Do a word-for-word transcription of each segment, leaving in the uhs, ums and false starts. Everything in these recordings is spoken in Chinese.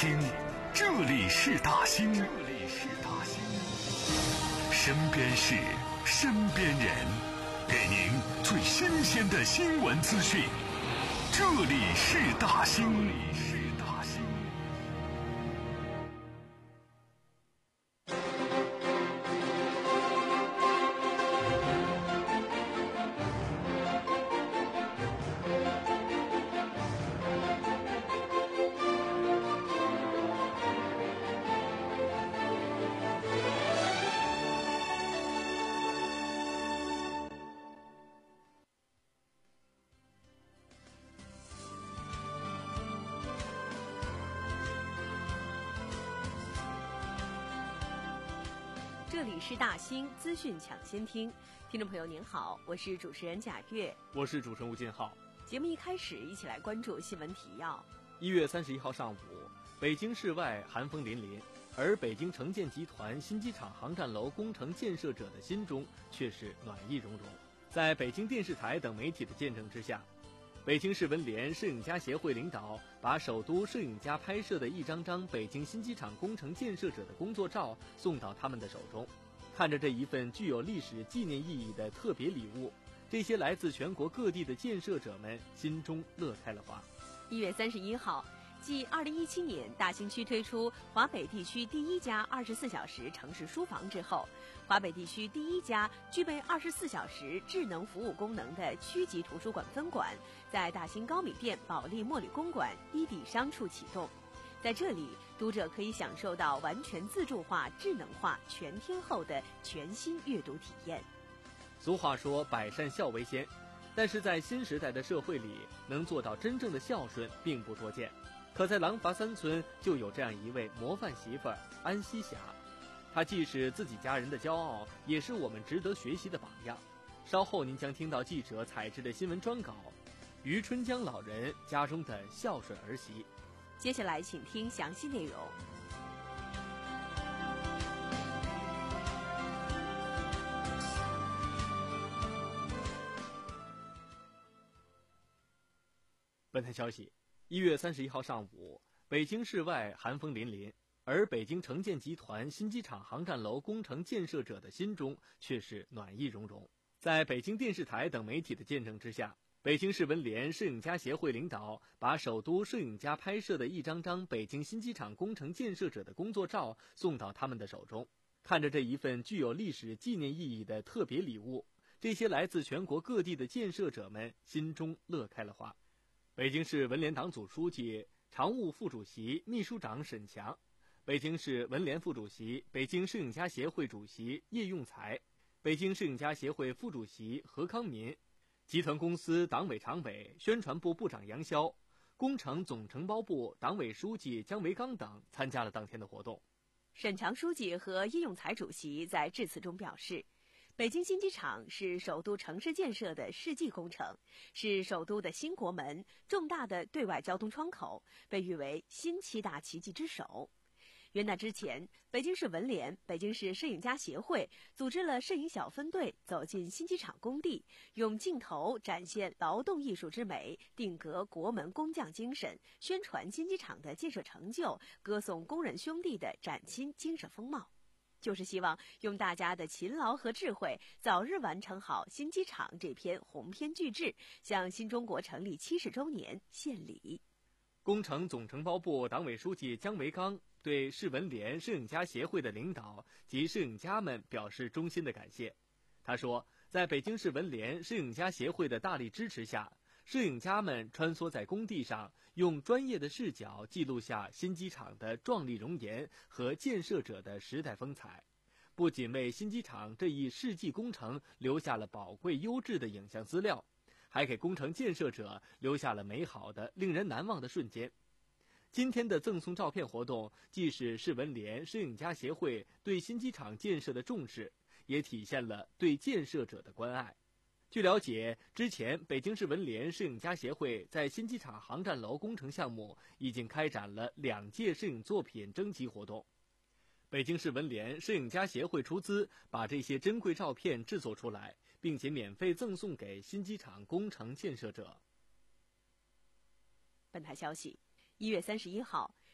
兴，这里是大兴，这里是大兴。身边事，身边人，给您最新鲜的新闻资讯。这里是大兴。 这里是大兴资讯抢先听，听众朋友您好，我是主持人贾月， 我是主持人吴建浩。 节目一开始，一起来关注新闻提要。 一月三十一号上午，北京市外寒风凛凛，而北京城建集团新机场航站楼工程建设者的心中却是暖意融融。在北京电视台等媒体的见证之下，北京市文联摄影家协会领导把首都摄影家拍摄的一张张北京新机场工程建设者的工作照送到他们的手中。看着这一份具有历史纪念意义的特别礼物，这些来自全国各地的建设者们心中乐开了花。 一月三十一号，继二零一七年大兴区推出华北地区第一家二十四小时城市书房之后，华北地区第一家具备二十四小时智能服务功能的区级图书馆分馆在大兴高米店保利墨旅公馆一底商处启动。在这里，读者可以享受到完全自助化、智能化、全天候的全新阅读体验。 俗话说百善孝为先，但是在新时代的社会里，能做到真正的孝顺并不多见。可在廊坊三村就有这样一位模范媳妇儿安西霞，她既是自己家人的骄傲，也是我们值得学习的榜样。稍后您将听到记者采制的新闻专稿，于春江老人家中的孝顺儿媳。 接下来请听详细内容。 本台消息，一月三十一号上午，北京市外寒风凛凛，而北京城建集团新机场航站楼工程建设者的心中却是暖意融融。在北京电视台等媒体的见证之下，北京市文联摄影家协会领导把首都摄影家拍摄的一张张北京新机场工程建设者的工作照送到他们的手中。看着这一份具有历史纪念意义的特别礼物，这些来自全国各地的建设者们心中乐开了花。北京市文联党组书记、常务副主席、秘书长沈强，北京市文联副主席、北京摄影家协会主席叶用才，北京摄影家协会副主席何康民，集团公司党委常委、宣传部部长杨潇，工程总承包部党委书记姜维刚等参加了当天的活动。 沈强书记和叶用才主席在致辞中表示，北京新机场是首都城市建设的世纪工程，是首都的新国门，重大的对外交通窗口，被誉为新七大奇迹之首。元旦之前，北京市文联、北京市摄影家协会组织了摄影小分队走进新机场工地，用镜头展现劳动艺术之美，定格国门工匠精神，宣传新机场的建设成就，歌颂工人兄弟的崭新精神风貌。就是希望用大家的勤劳和智慧，早日完成好新机场这篇鸿篇巨制，向新中国成立七十周年献礼。 工程总承包部党委书记姜维刚对市文联摄影家协会的领导及摄影家们表示衷心的感谢。他说，在北京市文联摄影家协会的大力支持下，摄影家们穿梭在工地上，用专业的视角记录下新机场的壮丽容颜和建设者的时代风采，不仅为新机场这一世纪工程留下了宝贵优质的影像资料，还给工程建设者留下了美好的、令人难忘的瞬间。今天的赠送照片活动，既是市文联摄影家协会对新机场建设的重视，也体现了对建设者的关爱。据了解，之前北京市文联摄影家协会在新机场航站楼工程项目已经开展了两届摄影作品征集活动。北京市文联摄影家协会出资把这些珍贵照片制作出来，并且免费赠送给新机场工程建设者。 本台消息，一月三十一号，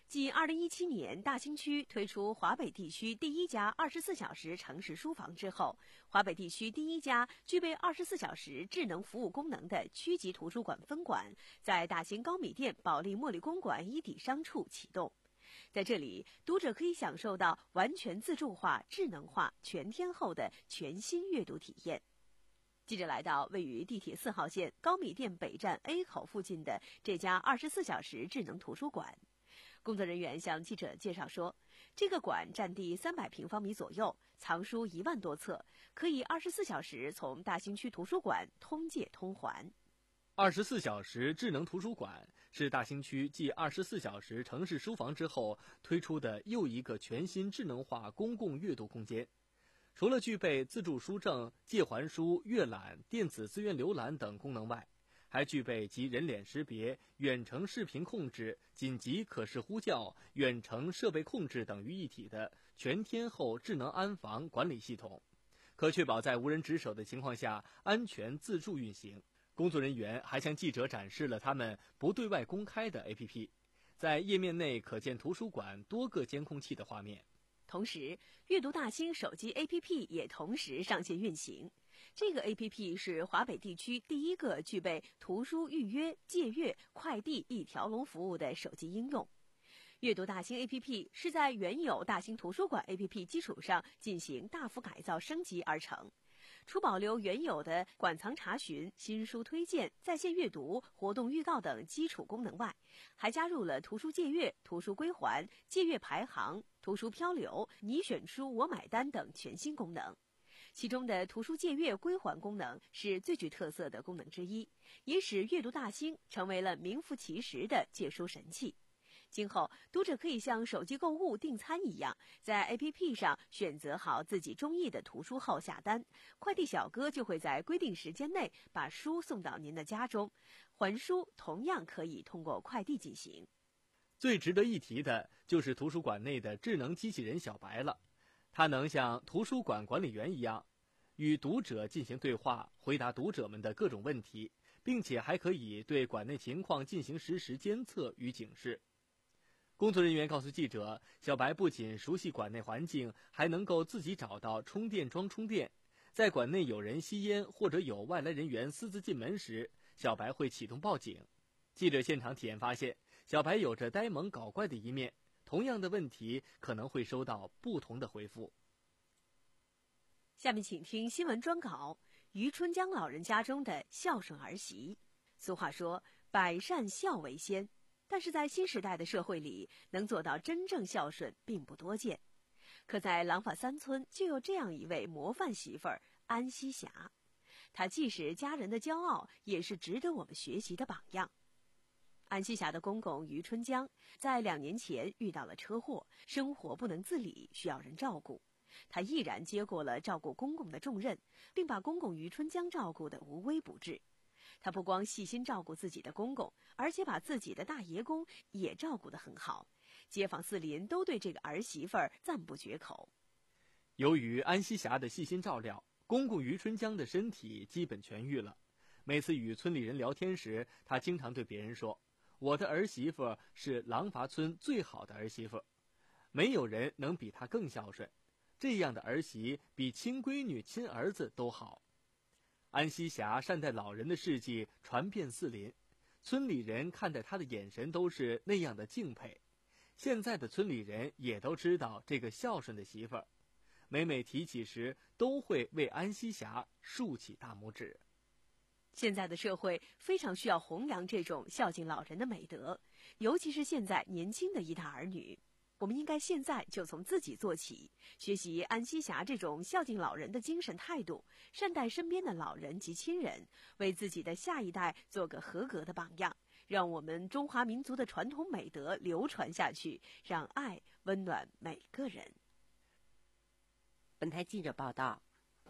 继二零一七年大兴区推出华北地区第一家二十四小时城市书房之后，华北地区第一家具备二十四小时智能服务功能的区级图书馆分馆在大兴高米店保利茉莉公馆一体商处启动。在这里，读者可以享受到完全自助化、智能化、全天候的全新阅读体验。记者来到位于地铁四号线高米店北站 A 口附近的这家二十四小时智能图书馆。工作人员向记者介绍说，这个馆占地三百平方米左右，藏书一万多册，可以二十四小时从大兴区图书馆通借通还。 二十四小时智能图书馆是大兴区继二十四小时城市书房之后推出的又一个全新智能化公共阅读空间。除了具备自助书证、借还书、阅览、电子资源浏览等功能外，还具备集人脸识别、远程视频控制、紧急可视呼叫、远程设备控制等于一体的全天候智能安防管理系统，可确保在无人值守的情况下安全自助运行。工作人员还向记者展示了他们不对外公开的 A P P， 在页面内可见图书馆多个监控器的画面。 同时，阅读大兴手机 A P P 也同时上线运行。这个 A P P 是华北地区第一个具备图书预约、借阅、快递一条龙服务的手机应用。阅读大兴 A P P 是在原有大兴图书馆 A P P 基础上进行大幅改造升级而成。除保留原有的馆藏查询、新书推荐、在线阅读、活动预告等基础功能外，还加入了图书借阅、图书归还、借阅排行、图书漂流、你选书我买单等全新功能。其中的图书借阅归还功能是最具特色的功能之一，也使阅读大兴成为了名副其实的借书神器。今后，读者可以像手机购物订餐一样，在 A P P 上选择好自己中意的图书后下单，快递小哥就会在规定时间内把书送到您的家中，还书同样可以通过快递进行。 最值得一提的就是图书馆内的智能机器人小白了，它能像图书馆管理员一样，与读者进行对话，回答读者们的各种问题，并且还可以对馆内情况进行实时监测与警示。工作人员告诉记者，小白不仅熟悉馆内环境，还能够自己找到充电桩充电。在馆内有人吸烟或者有外来人员私自进门时，小白会启动报警。记者现场体验发现，小白有着呆萌搞怪的一面，同样的问题可能会收到不同的回复。 下面请听新闻专稿：于春江老人家中的孝顺儿媳。俗话说，百善孝为先。但是在新时代的社会里，能做到真正孝顺并不多见。可在廊坊三村就有这样一位模范媳妇儿安西霞，她既是家人的骄傲，也是值得我们学习的榜样。安西霞的公公于春江在两年前遇到了车祸，生活不能自理，需要人照顾。他毅然接过了照顾公公的重任，并把公公于春江照顾得无微不至。他不光细心照顾自己的公公，而且把自己的大爷公也照顾得很好，街坊四邻都对这个儿媳妇儿赞不绝口。 由于安西霞的细心照料，公公于春江的身体基本痊愈了。每次与村里人聊天时，他经常对别人说：“我的儿媳妇是廊坊村最好的儿媳妇，没有人能比她更孝顺。这样的儿媳比亲闺女、亲儿子都好。”安西霞善待老人的事迹传遍四邻，村里人看待她的眼神都是那样的敬佩。现在的村里人也都知道这个孝顺的媳妇儿，每每提起时都会为安西霞竖起大拇指。 现在的社会非常需要弘扬这种孝敬老人的美德，尤其是现在年轻的一代儿女。我们应该现在就从自己做起，学习安西霞这种孝敬老人的精神态度，善待身边的老人及亲人，为自己的下一代做个合格的榜样，让我们中华民族的传统美德流传下去，让爱温暖每个人。 本台记者报道。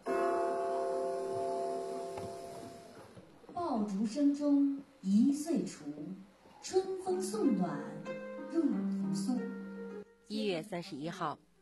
爆竹声中一岁除，春风送暖入屠苏。 一月三十一号，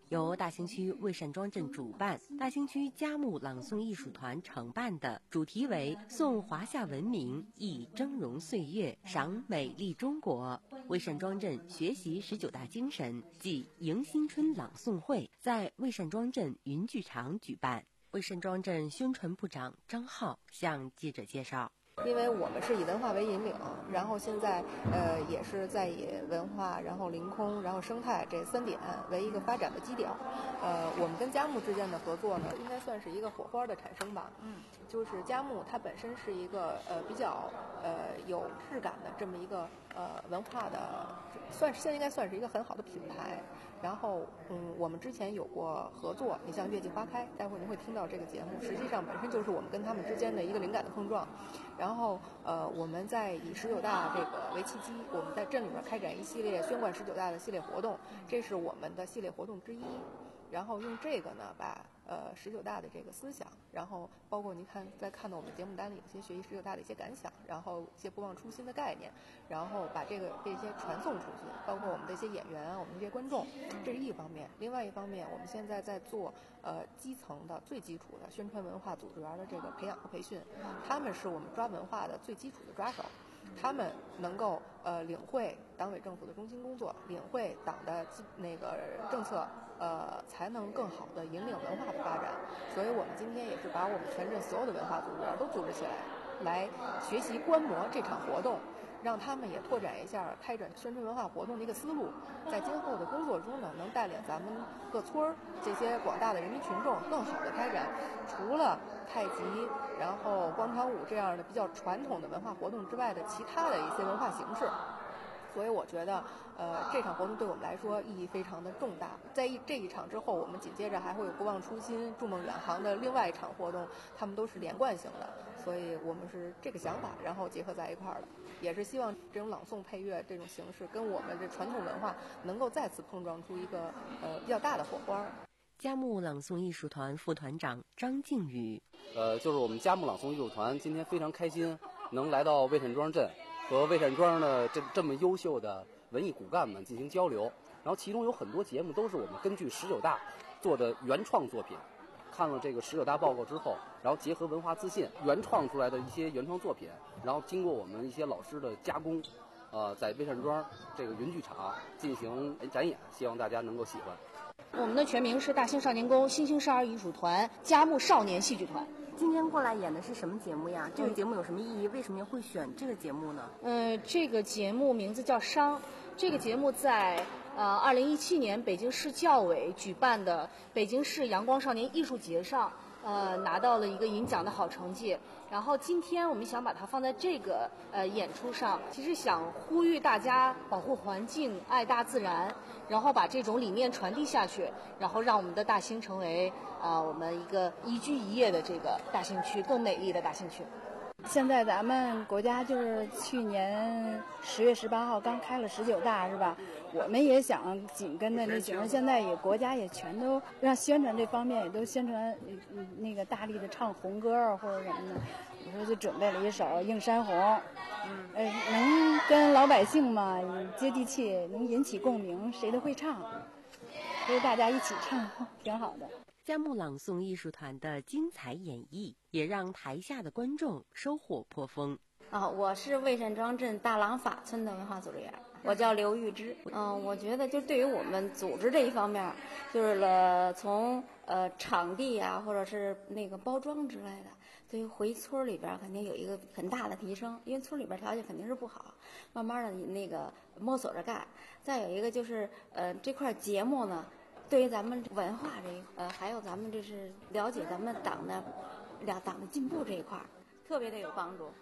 由大兴区魏善庄镇主办，大兴区佳木朗诵艺术团承办的，主题为“颂华夏文明，忆峥嵘岁月，赏美丽中国”魏善庄镇学习十九大精神暨迎新春朗诵会在魏善庄镇云剧场举办。魏善庄镇宣传部长张浩向记者介绍。 因为我们是以文化为引领，然后现在呃也是在以文化，然后临空，然后生态这三点为一个发展的基调。呃，我们跟佳木之间的合作呢，应该算是一个火花的产生吧。嗯，就是佳木它本身是一个呃比较呃有质感的这么一个呃文化的，算是现在应该算是一个很好的品牌。然后嗯，我们之前有过合作，你像月季花开，待会儿您会听到这个节目，实际上本身就是我们跟他们之间的一个灵感的碰撞。然后呃，我们在以十九大这个为契机，我们在镇里面开展一系列宣贯十九大的系列活动，这是我们的系列活动之一。然后用这个呢，把呃十九大的这个思想，然后包括您看在看到我们节目单里有些学习十九大的一些感想，然后一些不忘初心的概念，然后把这个这些传送出去，包括我们的一些演员啊，我们这些观众，这是一方面。另外一方面，我们现在在做呃基层的最基础的宣传文化组织员的这个培养和培训，他们是我们抓文化的最基础的抓手。他们能够呃领会党委政府的中心工作，领会党的那个政策，呃，才能更好的引领文化的发展。所以我们今天也是把我们全镇所有的文化组织员都组织起来，来学习观摩这场活动，让他们也拓展一下开展宣传文化活动的一个思路，在今后的工作中呢，能带领咱们各村儿这些广大的人民群众更好的开展除了太极，然后广场舞这样的比较传统的文化活动之外的其他的一些文化形式。所以我觉得，呃，这场活动对我们来说意义非常的重大。在一这一场之后，我们紧接着还会有不忘初心、筑梦远航的另外一场活动，他们都是连贯性的。所以我们是这个想法，然后结合在一块儿的，也是希望这种朗诵配乐这种形式跟我们这传统文化能够再次碰撞出一个呃比较大的火花。 佳木朗诵艺术团副团长张靖宇， 呃，就是我们佳木朗诵艺术团今天非常开心，能来到魏善庄镇，和魏善庄的这这么优秀的文艺骨干们进行交流。然后其中有很多节目都是我们根据十九大做的原创作品。看了这个十九大报告之后，然后结合文化自信原创出来的一些原创作品，然后经过我们一些老师的加工，呃，在魏善庄这个云剧场进行展演，希望大家能够喜欢。 我们的全名是大兴少年宫新兴少儿艺术团佳木少年戏剧团。 今天过来演的是什么节目呀？这个节目有什么意义？为什么会选这个节目呢？ 呃，这个节目名字叫《商》，这个节目在呃二零一七年北京市教委举办的北京市阳光少年艺术节上，呃拿到了一个银奖的好成绩。然后今天我们想把它放在这个呃演出上，其实想呼吁大家保护环境、爱大自然，然后把这种理念传递下去，然后让我们的大兴成为啊、呃、我们一个宜居宜业的这个大兴区，更美丽的大兴区。 现在咱们国家就是去年十月十八号刚开了十九大，是吧？我们也想紧跟着这形势，现在也国家也全都让宣传这方面也都宣传，那个大力的唱红歌啊或者什么的。我说就准备了一首《映山红》，嗯，呃，能跟老百姓嘛接地气，能引起共鸣，谁都会唱，所以大家一起唱挺好的。 佳木朗诵艺术团的精彩演绎，也让台下的观众收获颇丰。 啊，我是魏善庄镇大廊法村的文化组织员，我叫刘玉芝。嗯，我觉得就对于我们组织这一方面，就是了从呃场地啊，或者是那个包装之类的，对于回村里边肯定有一个很大的提升，因为村里边条件肯定是不好，慢慢的那个摸索着干。再有一个就是呃这块节目呢。对于咱们文化这一呃，还有咱们这是了解咱们党的两党的进步这一块，特别的有帮助。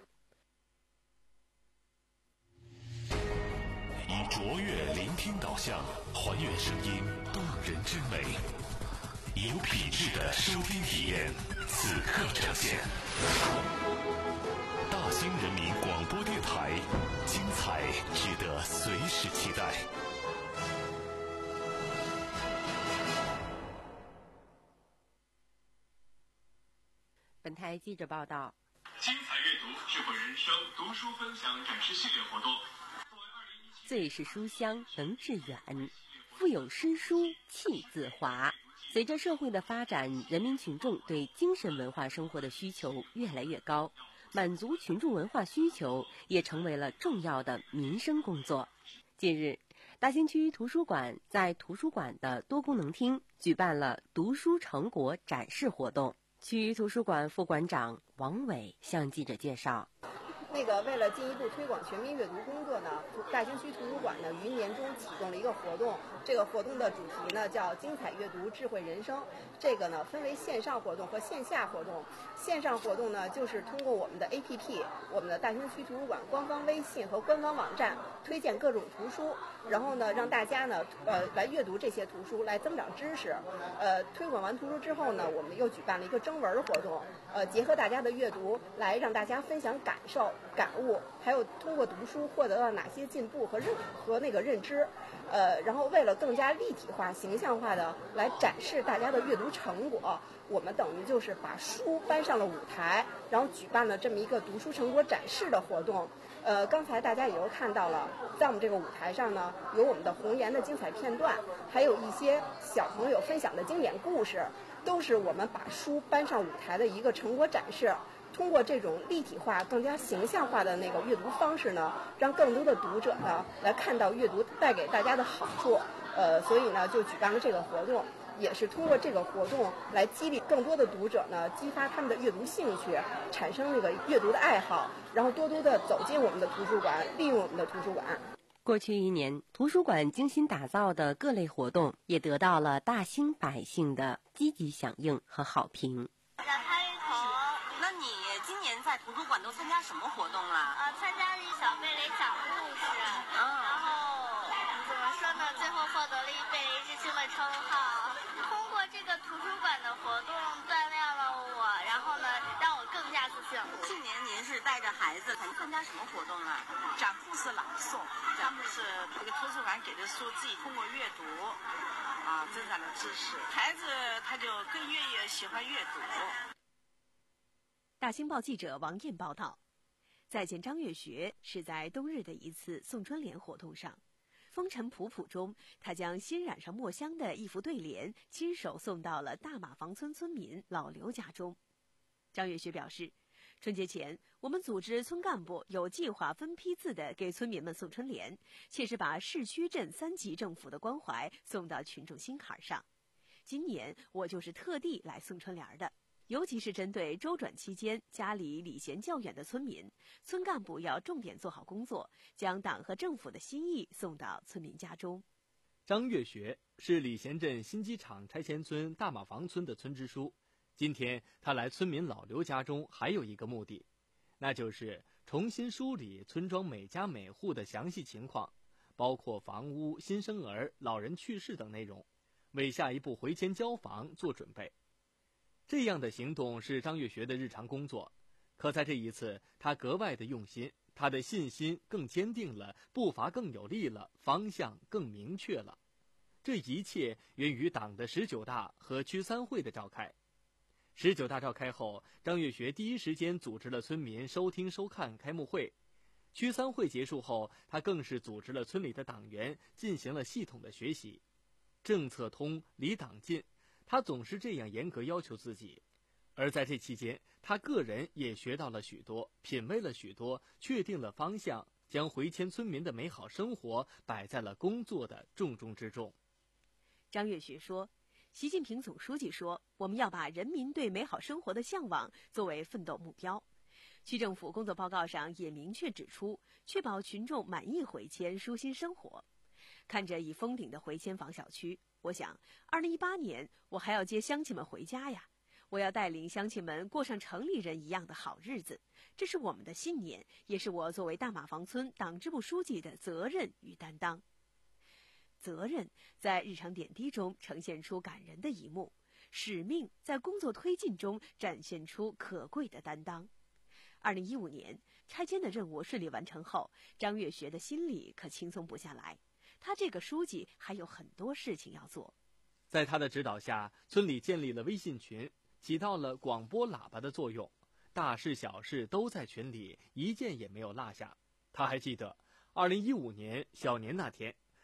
以卓越聆听导向，还原声音动人之美，有品质的收听体验，此刻呈现。大兴人民广播电台，精彩值得随时期待。 本台记者报道， 精彩阅读智慧人生读书分享展示系列活动， 最是书香能致远。 腹有诗书气自华。随着社会的发展，人民群众对精神文化生活的需求越来越高，满足群众文化需求也成为了重要的民生工作。近日，大兴区图书馆在图书馆的多功能厅举办了读书成果展示活动。区图书馆副馆长王伟向记者介绍， 那个为了进一步推广全民阅读工作呢，大兴区图书馆呢于年中启动了一个活动，这个活动的主题呢叫精彩阅读智慧人生。这个呢分为线上活动和线下活动。线上活动呢就是通过我们的 A P P、我们的大兴区图书馆官方微信和官方网站推荐各种图书，然后呢让大家呢呃来阅读这些图书，来增长知识。呃，推广完图书之后呢，我们又举办了一个征文活动，呃，结合大家的阅读来让大家分享感受、感悟，还有通过读书获得了哪些进步和认和那个认知。呃，然后为了更加立体化、形象化的来展示大家的阅读成果，我们等于就是把书搬上了舞台，然后举办了这么一个读书成果展示的活动。呃，刚才大家也都看到了，在我们这个舞台上呢，有我们的红岩的精彩片段，还有一些小朋友分享的经典故事，都是我们把书搬上舞台的一个成果展示。通过这种立体化、更加形象化的那个阅读方式呢，让更多的读者呢来看到阅读带给大家的好处。呃，所以呢，就举办了这个活动，也是通过这个活动来激励更多的读者呢，激发他们的阅读兴趣，产生那个阅读的爱好，然后多多的走进我们的图书馆，利用我们的图书馆。 过去一年，图书馆精心打造的各类活动也得到了大兴百姓的积极响应和好评。 那你今年在图书馆都参加什么活动了？ 呃，参加了一小贝雷讲故事，嗯、然后怎么说呢？最后获得了一贝雷之星的称号。通过这个图书馆的活动锻炼了我，然后呢，让我更加自信。 去年您是带着孩子参加什么活动啊？ 讲故事朗诵，他们是这个图书馆给的书，自己通过阅读啊增长了知识，孩子他就更愿意喜欢阅读。 大兴报记者王艳报道，再见张月学是在冬日的一次送春联活动上，风尘仆仆中，他将新染上墨香的一副对联亲手送到了大马房村村民老刘家中。张月学表示，春节前我们组织村干部有计划分批次的给村民们送春联，切实把市区镇三级政府的关怀送到群众心坎上。今年我就是特地来送春联的。尤其是针对周转期间家里离贤较远的村民，村干部要重点做好工作，将党和政府的心意送到村民家中。 张月学是礼贤镇新机场拆迁村大马房村的村支书，今天他来村民老刘家中还有一个目的，那就是重新梳理村庄每家每户的详细情况，包括房屋、新生儿、老人去世等内容，为下一步回迁交房做准备。这样的行动是张月学的日常工作，可在这一次他格外的用心，他的信心更坚定了，步伐更有力了，方向更明确了。这一切源于党的十九大和区三会的召开。十九大召开后，张月学第一时间组织了村民收听收看开幕会。区三会结束后，他更是组织了村里的党员进行了系统的学习。政策通，离党近，他总是这样严格要求自己。而在这期间，他个人也学到了许多，品味了许多，确定了方向，将回迁村民的美好生活摆在了工作的重中之重。 张月学说，习近平总书记说，我们要把人民对美好生活的向往作为奋斗目标。区政府工作报告上也明确指出，确保群众满意回迁、舒心生活。看着已封顶的回迁房小区，我想二零一八年我还要接乡亲们回家呀，我要带领乡亲们过上城里人一样的好日子，这是我们的信念，也是我作为大马房村党支部书记的责任与担当。责任在日常点滴中呈现出感人的一幕，使命在工作推进中展现出可贵的担当。二零一五年拆迁的任务顺利完成后，张月学的心里可轻松不下来，他这个书记还有很多事情要做。 在他的指导下，村里建立了微信群，起到了广播喇叭的作用，大事小事都在群里，一件也没有落下。他还记得二零一五年小年那天，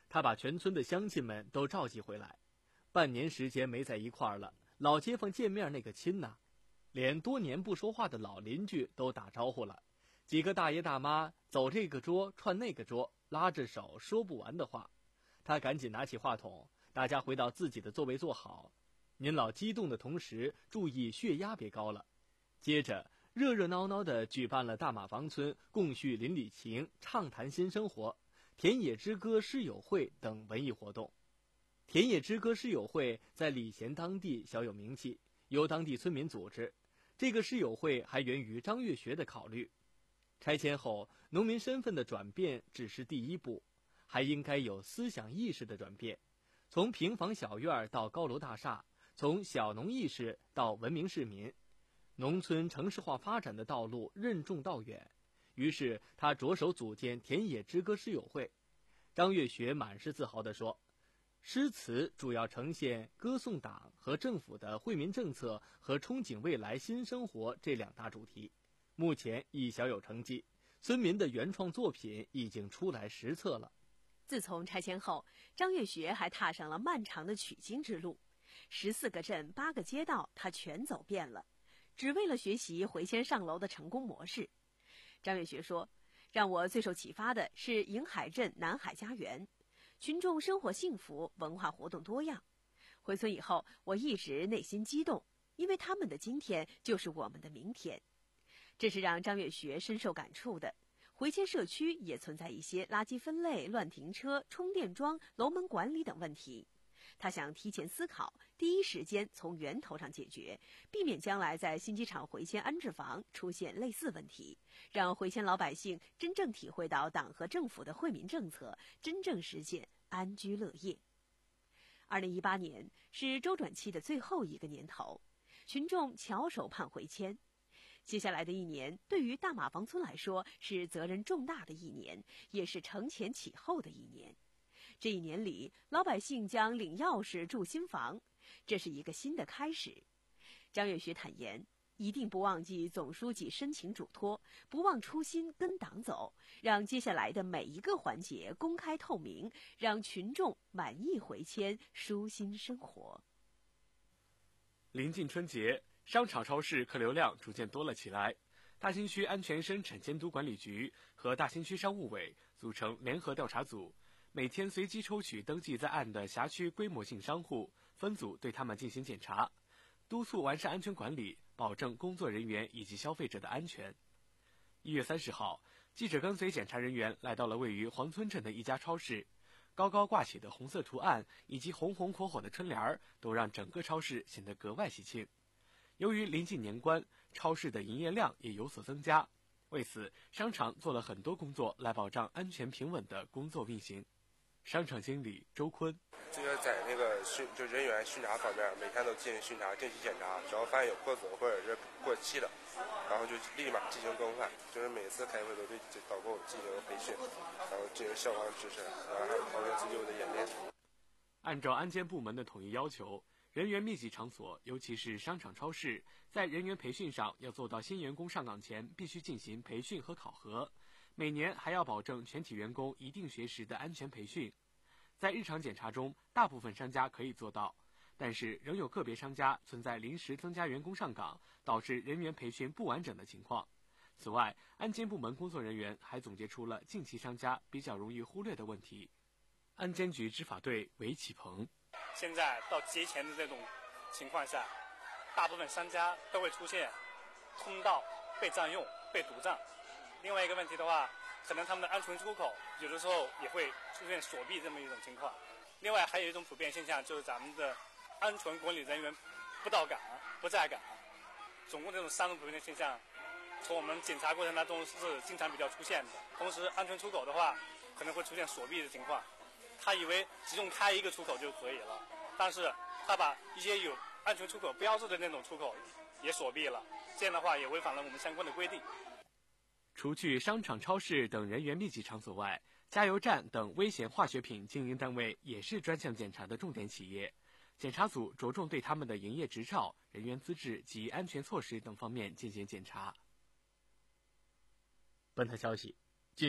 他把全村的乡亲们都召集回来，半年时间没在一块儿了，老街坊见面那个亲呐，连多年不说话的老邻居都打招呼了。几个大爷大妈走这个桌串那个桌，拉着手说不完的话。他赶紧拿起话筒，大家回到自己的座位坐好。您老激动的同时，注意血压别高了。接着热热闹闹地举办了大马房村共叙邻里情、畅谈新生活、田野之歌诗友会等文艺活动。田野之歌诗友会在礼贤当地小有名气，由当地村民组织。这个诗友会还源于张月学的考虑。拆迁后，农民身份的转变只是第一步，还应该有思想意识的转变，从平房小院到高楼大厦，从小农意识到文明市民。农村城市化发展的道路任重道远，于是他着手组建田野之歌诗友会。张月学满是自豪地说，诗词主要呈现歌颂党和政府的惠民政策和憧憬未来新生活这两大主题，目前已小有成绩，村民的原创作品已经出来实册了。 自从拆迁后，张月学还踏上了漫长的取经之路，十四个镇八个街道他全走遍了，只为了学习回迁上楼的成功模式。张月学说，让我最受启发的是营海镇南海家园，群众生活幸福，文化活动多样。回村以后，我一直内心激动，因为他们的今天就是我们的明天。这是让张月学深受感触的。回迁社区也存在一些垃圾分类、乱停车、充电桩、楼门管理等问题。他想提前思考，第一时间从源头上解决，避免将来在新机场回迁安置房出现类似问题，让回迁老百姓真正体会到党和政府的惠民政策，真正实现安居乐业。二零一八年是周转期的最后一个年头，群众翘首盼回迁。接下来的一年，对于大马房村来说是责任重大的一年，也是承前启后的一年。这一年里，老百姓将领钥匙住新房，这是一个新的开始。张月学坦言，一定不忘记总书记深情嘱托，不忘初心跟党走，让接下来的每一个环节公开透明，让群众满意回迁，舒心生活。 临近春节，商场超市客流量逐渐多了起来。大兴区安全生产监督管理局和大兴区商务委组成联合调查组，每天随机抽取登记在案的辖区规模性商户，分组对他们进行检查，督促完善安全管理，保证工作人员以及消费者的安全。一月三十号，记者跟随检查人员来到了位于黄村镇的一家超市，高高挂起的红色图案以及红红火火的春联都让整个超市显得格外喜庆。由于临近年关，超市的营业量也有所增加，为此商场做了很多工作来保障安全平稳的工作运行。商场经理周坤， 这个在那个巡就人员巡查方面，每天都进行巡查、定期检查，只要发现有破损或者是过期的，然后就立马进行更换。就是每次开会都对导购进行培训，然后进行消防知识，然后还有逃生自救的演练。 按照安监部门的统一要求，人员密集场所，尤其是商场、超市，在人员培训上要做到新员工上岗前必须进行培训和考核，每年还要保证全体员工一定学时的安全培训。在日常检查中，大部分商家可以做到，但是仍有个别商家存在临时增加员工上岗，导致人员培训不完整的情况。此外，安监部门工作人员还总结出了近期商家比较容易忽略的问题。安监局执法队韦启鹏， 现在到节前的这种情况下，大部分商家都会出现通道被占用、被堵占。另外一个问题的话，可能他们的安全出口有的时候也会出现锁闭这么一种情况。另外还有一种普遍现象，就是咱们的安全管理人员不到岗、不在岗。总共这种三种普遍的现象，从我们检查过程当中是经常比较出现的。同时，安全出口的话，可能会出现锁闭的情况。他以为只用开一个出口就可以了，但是他把一些有安全出口标志的那种出口也锁闭了，这样的话也违反了我们相关的规定。 除去商场、超市等人员密集场所外，加油站等危险化学品经营单位也是专项检查的重点企业。检查组着重对他们的营业执照、人员资质及安全措施等方面进行检查。 本台消息，近日，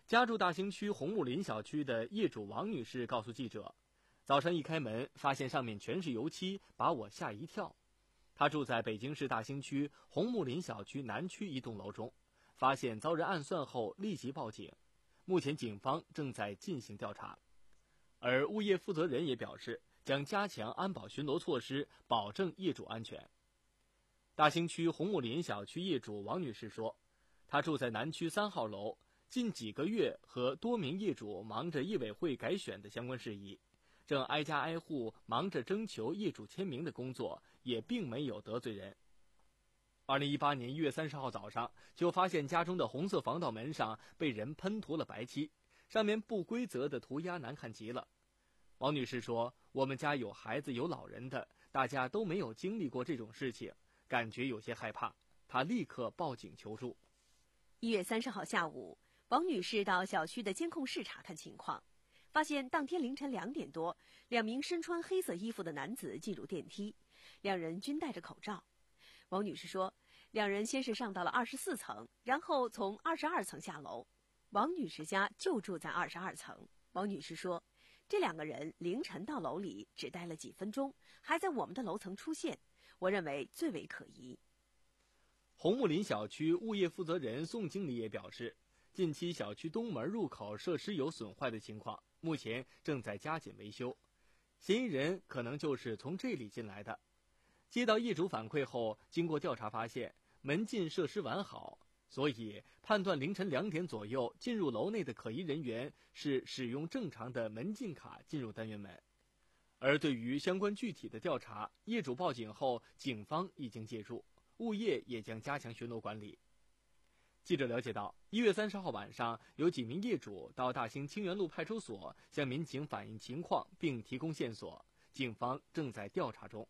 家住大兴区红木林小区的业主王女士告诉记者，早上一开门发现上面全是油漆，把我吓一跳。她住在北京市大兴区红木林小区南区一栋楼中，发现遭人暗算后立即报警，目前警方正在进行调查。而物业负责人也表示，将加强安保巡逻措施，保证业主安全。大兴区红木林小区业主王女士说，她住在南区三号楼，近几个月和多名业主忙着业委会改选的相关事宜，正挨家挨户忙着征求业主签名的工作，也并没有得罪人。二零一八年一月三十号早上，就发现家中的红色防盗门上被人喷涂了白漆，上面不规则的涂鸦难看极了。王女士说，我们家有孩子有老人的，大家都没有经历过这种事情，感觉有些害怕，她立刻报警求助。 一月三十号下午，王女士到小区的监控室查看情况，发现当天凌晨两点多，两名身穿黑色衣服的男子进入电梯，两人均戴着口罩。王女士说，两人先是上到了二十四层，然后从二十二层下楼。王女士家就住在二十二层。王女士说，这两个人凌晨到楼里只待了几分钟，还在我们的楼层出现，我认为最为可疑。 红木林小区物业负责人宋经理也表示，近期小区东门入口设施有损坏的情况，目前正在加紧维修，嫌疑人可能就是从这里进来的。接到业主反馈后，经过调查发现门禁设施完好，所以判断凌晨两点左右进入楼内的可疑人员是使用正常的门禁卡进入单元门。而对于相关具体的调查，业主报警后，警方已经介入，物业也将加强巡逻管理。记者了解到，一月三十号晚上，有几名业主到大兴清源路派出所向民警反映情况，并提供线索，警方正在调查中。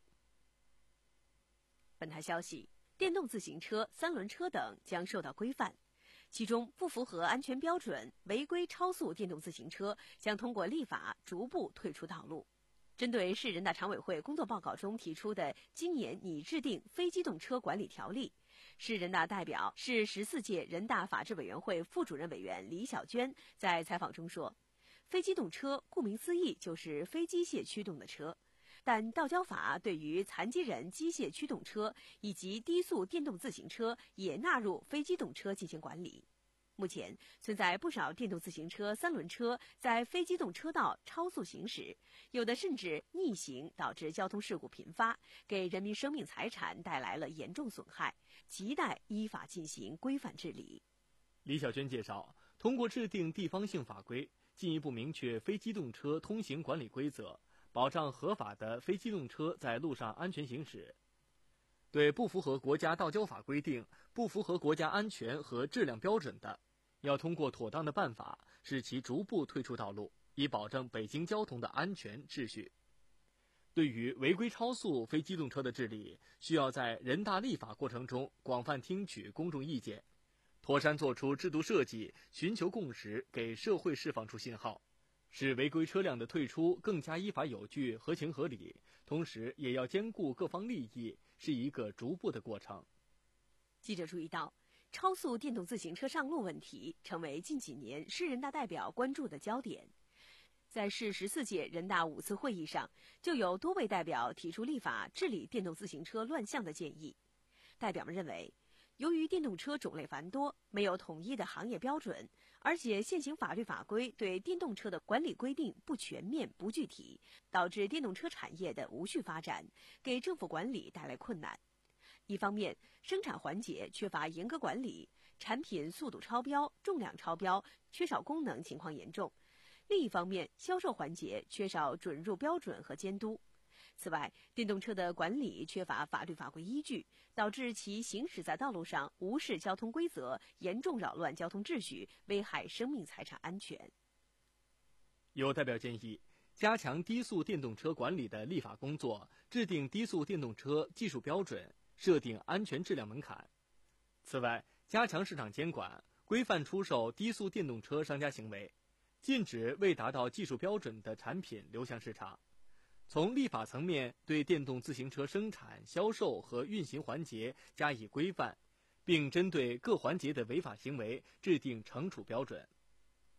本台消息，电动自行车、三轮车等将受到规范，其中不符合安全标准、违规超速电动自行车将通过立法逐步退出道路。针对市人大常委会工作报告中提出的今年拟制定非机动车管理条例，市人大代表、市十四届人大法制委员会副主任委员李小娟在采访中说，非机动车顾名思义就是非机械驱动的车，但道交法对于残疾人机械驱动车以及低速电动自行车也纳入非机动车进行管理。目前存在不少电动自行车、三轮车在非机动车道超速行驶，有的甚至逆行，导致交通事故频发，给人民生命财产带来了严重损害，亟待依法进行规范治理。 李小娟介绍，通过制定地方性法规，进一步明确非机动车通行管理规则，保障合法的非机动车在路上安全行驶。对不符合国家道交法规定、不符合国家安全和质量标准的，要通过妥当的办法，使其逐步退出道路，以保证北京交通的安全秩序。对于违规超速非机动车的治理，需要在人大立法过程中广泛听取公众意见，妥善做出制度设计，寻求共识，给社会释放出信号，使违规车辆的退出更加依法有据、合情合理，同时也要兼顾各方利益，是一个逐步的过程。 记者注意到，超速电动自行车上路问题成为近几年市人大代表关注的焦点。在市十四届人大五次会议上，就有多位代表提出立法治理电动自行车乱象的建议。代表们认为，由于电动车种类繁多，没有统一的行业标准，而且现行法律法规对电动车的管理规定不全面、不具体，导致电动车产业的无序发展，给政府管理带来困难。一方面，生产环节缺乏严格管理，产品速度超标、重量超标、缺少功能情况严重；另一方面，销售环节缺少准入标准和监督。此外，电动车的管理缺乏法律法规依据，导致其行驶在道路上无视交通规则，严重扰乱交通秩序，危害生命财产安全。 有代表建议，加强低速电动车管理的立法工作，制定低速电动车技术标准，设定安全质量门槛。此外，加强市场监管，规范出售低速电动车商家行为，禁止未达到技术标准的产品流向市场。从立法层面对电动自行车生产、销售和运行环节加以规范，并针对各环节的违法行为制定惩处标准。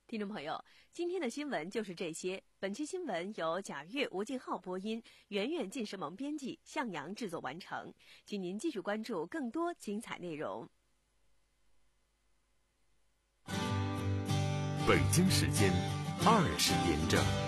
听众朋友，今天的新闻就是这些。本期新闻由贾月、吴敬浩播音，圆圆、晋时萌编辑，向阳制作完成。请您继续关注更多精彩内容。 北京时间二十点整。